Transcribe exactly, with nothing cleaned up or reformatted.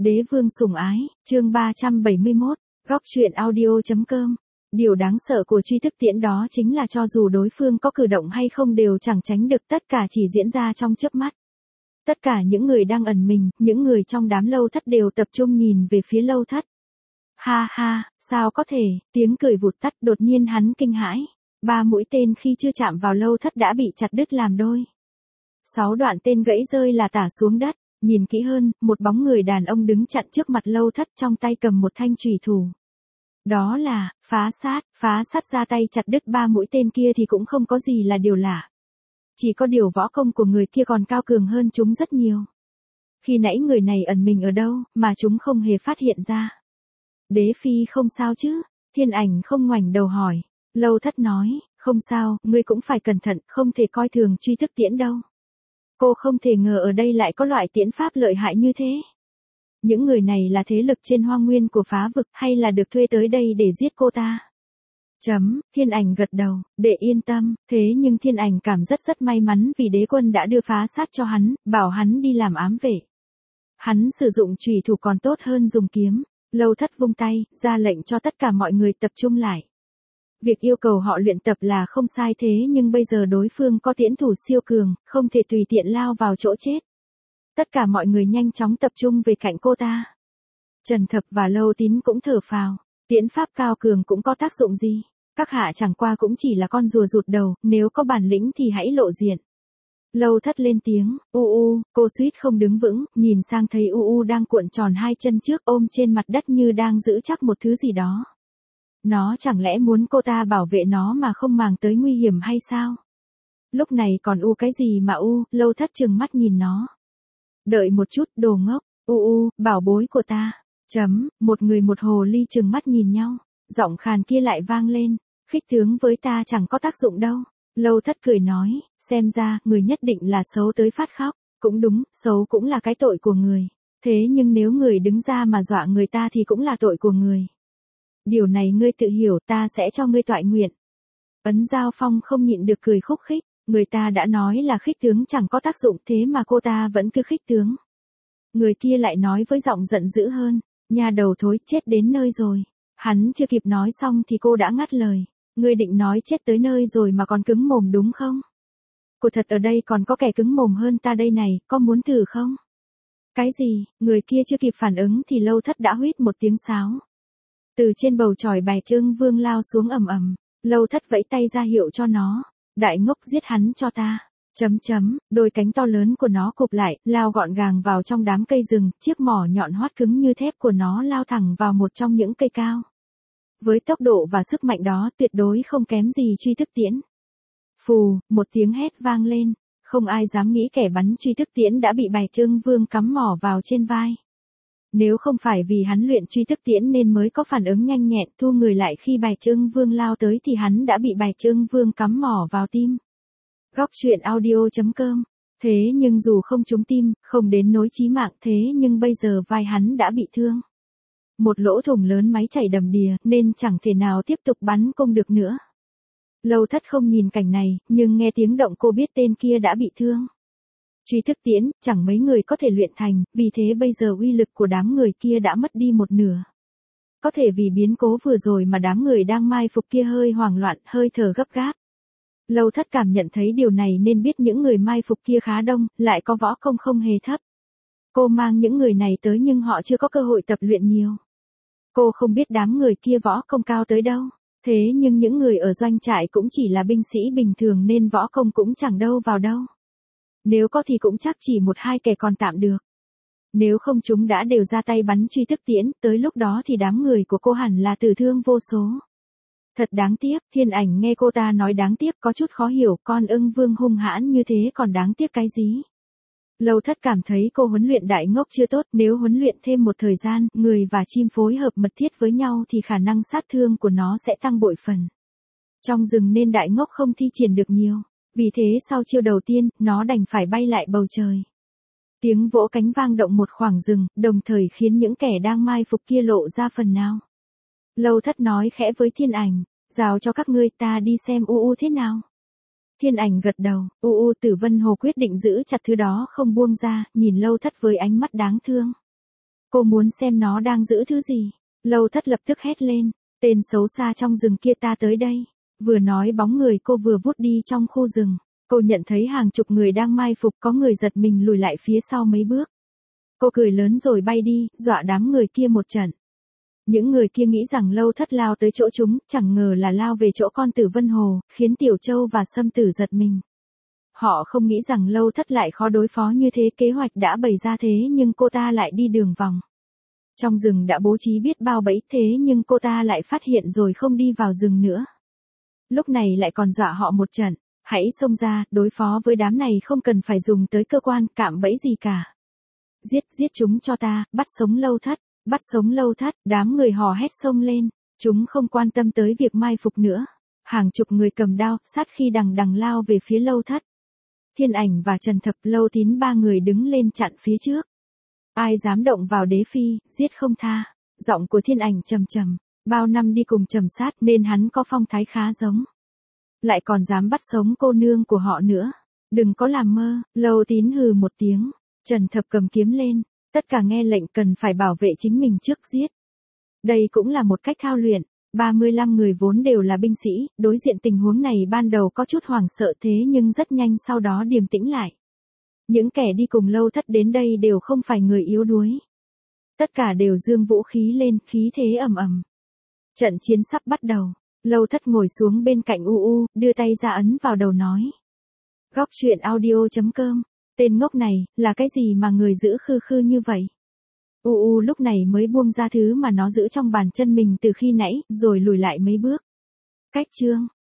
Đế vương sủng ái, chương ba trăm bảy mươi mốt, góc truyện audio.com. Điều đáng sợ của truy thức tiễn đó chính là cho dù đối phương có cử động hay không đều chẳng tránh được, tất cả chỉ diễn ra trong chớp mắt. Tất cả những người đang ẩn mình, những người trong đám Lâu Thất đều tập trung nhìn về phía Lâu Thất. Ha ha, sao có thể, tiếng cười vụt tắt, đột nhiên hắn kinh hãi. Ba mũi tên khi chưa chạm vào Lâu Thất đã bị chặt đứt làm đôi. Sáu đoạn tên gãy rơi là tả xuống đất. Nhìn kỹ hơn, một bóng người đàn ông đứng chặn trước mặt Lâu Thất, trong tay cầm một thanh chùy thủ. Đó là, Phá Sát. Phá Sát ra tay chặt đứt ba mũi tên kia thì cũng không có gì là điều lạ. Chỉ có điều võ công của người kia còn cao cường hơn chúng rất nhiều. Khi nãy người này ẩn mình ở đâu, mà chúng không hề phát hiện ra. Đế phi không sao chứ? Thiên Ảnh không ngoảnh đầu hỏi. Lâu Thất nói, không sao, ngươi cũng phải cẩn thận, không thể coi thường truy thức tiễn đâu. Cô không thể ngờ ở đây lại có loại tiễn pháp lợi hại như thế. Những người này là thế lực trên hoang nguyên của phá vực hay là được thuê tới đây để giết cô ta? Chấm, Thiên Ảnh gật đầu, để yên tâm, thế nhưng Thiên Ảnh cảm rất rất may mắn vì đế quân đã đưa Phá Sát cho hắn, bảo hắn đi làm ám vệ. Hắn sử dụng chùy thủ còn tốt hơn dùng kiếm. Lâu Thất vung tay, ra lệnh cho tất cả mọi người tập trung lại. Việc yêu cầu họ luyện tập là không sai, thế nhưng bây giờ đối phương có tiễn thủ siêu cường, không thể tùy tiện lao vào chỗ chết. Tất cả mọi người nhanh chóng tập trung về cạnh cô ta. Trần Thập và Lâu Tín cũng thở phào, tiễn pháp cao cường cũng có tác dụng gì, các hạ chẳng qua cũng chỉ là con rùa rụt đầu, nếu có bản lĩnh thì hãy lộ diện. Lâu Thất lên tiếng, u u, cô suýt không đứng vững, nhìn sang thấy u u đang cuộn tròn hai chân trước ôm trên mặt đất như đang giữ chắc một thứ gì đó. Nó chẳng lẽ muốn cô ta bảo vệ nó mà không màng tới nguy hiểm hay sao? Lúc này còn u cái gì mà u, Lâu Thất trừng mắt nhìn nó. Đợi một chút, đồ ngốc, u u, bảo bối của ta. Chấm, một người một hồ ly trừng mắt nhìn nhau, giọng khàn kia lại vang lên, khích tướng với ta chẳng có tác dụng đâu. Lâu Thất cười nói, xem ra, người nhất định là xấu tới phát khóc, cũng đúng, xấu cũng là cái tội của người. Thế nhưng nếu người đứng ra mà dọa người ta thì cũng là tội của người. Điều này ngươi tự hiểu, ta sẽ cho ngươi toại nguyện. Ấn Giao Phong không nhịn được cười khúc khích, người ta đã nói là khích tướng chẳng có tác dụng, thế mà cô ta vẫn cứ khích tướng. Người kia lại nói với giọng giận dữ hơn, nhà đầu thối, chết đến nơi rồi. Hắn chưa kịp nói xong thì cô đã ngắt lời, ngươi định nói chết tới nơi rồi mà còn cứng mồm đúng không? Cô thật ở đây còn có kẻ cứng mồm hơn ta đây này, có muốn thử không? Cái gì? Người kia chưa kịp phản ứng thì Lâu Thất đã huýt một tiếng sáo. Từ trên bầu chòi Bạch Trưng Vương lao xuống ầm ầm, Lâu Thất vẫy tay ra hiệu cho nó, đại ngốc giết hắn cho ta. Chấm chấm, đôi cánh to lớn của nó cụp lại, lao gọn gàng vào trong đám cây rừng, chiếc mỏ nhọn hoắt cứng như thép của nó lao thẳng vào một trong những cây cao. Với tốc độ và sức mạnh đó tuyệt đối không kém gì truy thức tiễn. Phù, một tiếng hét vang lên, không ai dám nghĩ kẻ bắn truy thức tiễn đã bị Bạch Trưng Vương cắm mỏ vào trên vai. Nếu không phải vì hắn luyện truy thức tiễn nên mới có phản ứng nhanh nhẹn thu người lại khi Bạch Trưng Vương lao tới thì hắn đã bị Bạch Trưng Vương cắm mỏ vào tim. Góc truyện audio.com. Thế nhưng dù không trúng tim, không đến nỗi chí mạng, thế nhưng bây giờ vai hắn đã bị thương. Một lỗ thủng lớn máu chảy đầm đìa nên chẳng thể nào tiếp tục bắn cung được nữa. Lâu Thất không nhìn cảnh này, nhưng nghe tiếng động cô biết tên kia đã bị thương. Truy thức tiễn, chẳng mấy người có thể luyện thành, vì thế bây giờ uy lực của đám người kia đã mất đi một nửa. Có thể vì biến cố vừa rồi mà đám người đang mai phục kia hơi hoảng loạn, hơi thở gấp gáp. Lâu Thất cảm nhận thấy điều này nên biết những người mai phục kia khá đông, lại có võ công không hề thấp. Cô mang những người này tới nhưng họ chưa có cơ hội tập luyện nhiều. Cô không biết đám người kia võ công cao tới đâu, thế nhưng những người ở doanh trại cũng chỉ là binh sĩ bình thường nên võ công cũng chẳng đâu vào đâu. Nếu có thì cũng chắc chỉ một hai kẻ còn tạm được. Nếu không chúng đã đều ra tay bắn truy thức tiễn, tới lúc đó thì đám người của cô hẳn là tử thương vô số. Thật đáng tiếc, Thiên Ảnh nghe cô ta nói đáng tiếc có chút khó hiểu, con Ưng Vương hung hãn như thế còn đáng tiếc cái gì? Lâu Thất cảm thấy cô huấn luyện đại ngốc chưa tốt, nếu huấn luyện thêm một thời gian, người và chim phối hợp mật thiết với nhau thì khả năng sát thương của nó sẽ tăng bội phần. Trong rừng nên đại ngốc không thi triển được nhiều, vì thế sau chiêu đầu tiên, nó đành phải bay lại bầu trời. Tiếng vỗ cánh vang động một khoảng rừng, đồng thời khiến những kẻ đang mai phục kia lộ ra phần nào. Lâu Thất nói khẽ với Thiên Ảnh, giao cho các ngươi, ta đi xem u u thế nào. Thiên Ảnh gật đầu, u u Tử Vân Hồ quyết định giữ chặt thứ đó không buông ra, nhìn Lâu Thất với ánh mắt đáng thương. Cô muốn xem nó đang giữ thứ gì. Lâu Thất lập tức hét lên, tên xấu xa trong rừng kia ta tới đây. Vừa nói bóng người cô vừa vút đi trong khu rừng. Cô nhận thấy hàng chục người đang mai phục, có người giật mình lùi lại phía sau mấy bước. Cô cười lớn rồi bay đi, dọa đám người kia một trận. Những người kia nghĩ rằng Lâu Thất lao tới chỗ chúng, chẳng ngờ là lao về chỗ con Tử Vân Hồ, khiến Tiểu Châu và Sâm Tử giật mình. Họ không nghĩ rằng Lâu Thất lại khó đối phó như thế, kế hoạch đã bày ra thế nhưng cô ta lại đi đường vòng. Trong rừng đã bố trí biết bao bẫy thế nhưng cô ta lại phát hiện rồi không đi vào rừng nữa. Lúc này lại còn dọa họ một trận, hãy xông ra, đối phó với đám này không cần phải dùng tới cơ quan cạm bẫy gì cả. Giết, giết chúng cho ta, bắt sống Lâu Thất, bắt sống Lâu Thất, đám người hò hét xông lên, chúng không quan tâm tới việc mai phục nữa. Hàng chục người cầm đao, sát khi đằng đằng lao về phía Lâu Thất. Thiên Ảnh và Trần Thập Lâu Tín ba người đứng lên chặn phía trước. Ai dám động vào đế phi, giết không tha. Giọng của Thiên Ảnh trầm trầm, bao năm đi cùng Trầm Sát nên hắn có phong thái khá giống. Lại còn dám bắt sống cô nương của họ nữa. Đừng có làm mơ. Lâu Tín hừ một tiếng. Trần Thập cầm kiếm lên. Tất cả nghe lệnh cần phải bảo vệ chính mình trước giết. Đây cũng là một cách thao luyện. ba mươi lăm người vốn đều là binh sĩ, đối diện tình huống này ban đầu có chút hoảng sợ thế nhưng rất nhanh sau đó điềm tĩnh lại. Những kẻ đi cùng Lâu Thất đến đây đều không phải người yếu đuối. Tất cả đều giương vũ khí lên, khí thế ầm ầm. Trận chiến sắp bắt đầu. Lâu Thất ngồi xuống bên cạnh U U, đưa tay ra ấn vào đầu nói. Góc truyện audio chấm com. Tên ngốc này, là cái gì mà người giữ khư khư như vậy? U U lúc này mới buông ra thứ mà nó giữ trong bàn chân mình từ khi nãy, rồi lùi lại mấy bước. Cách chương.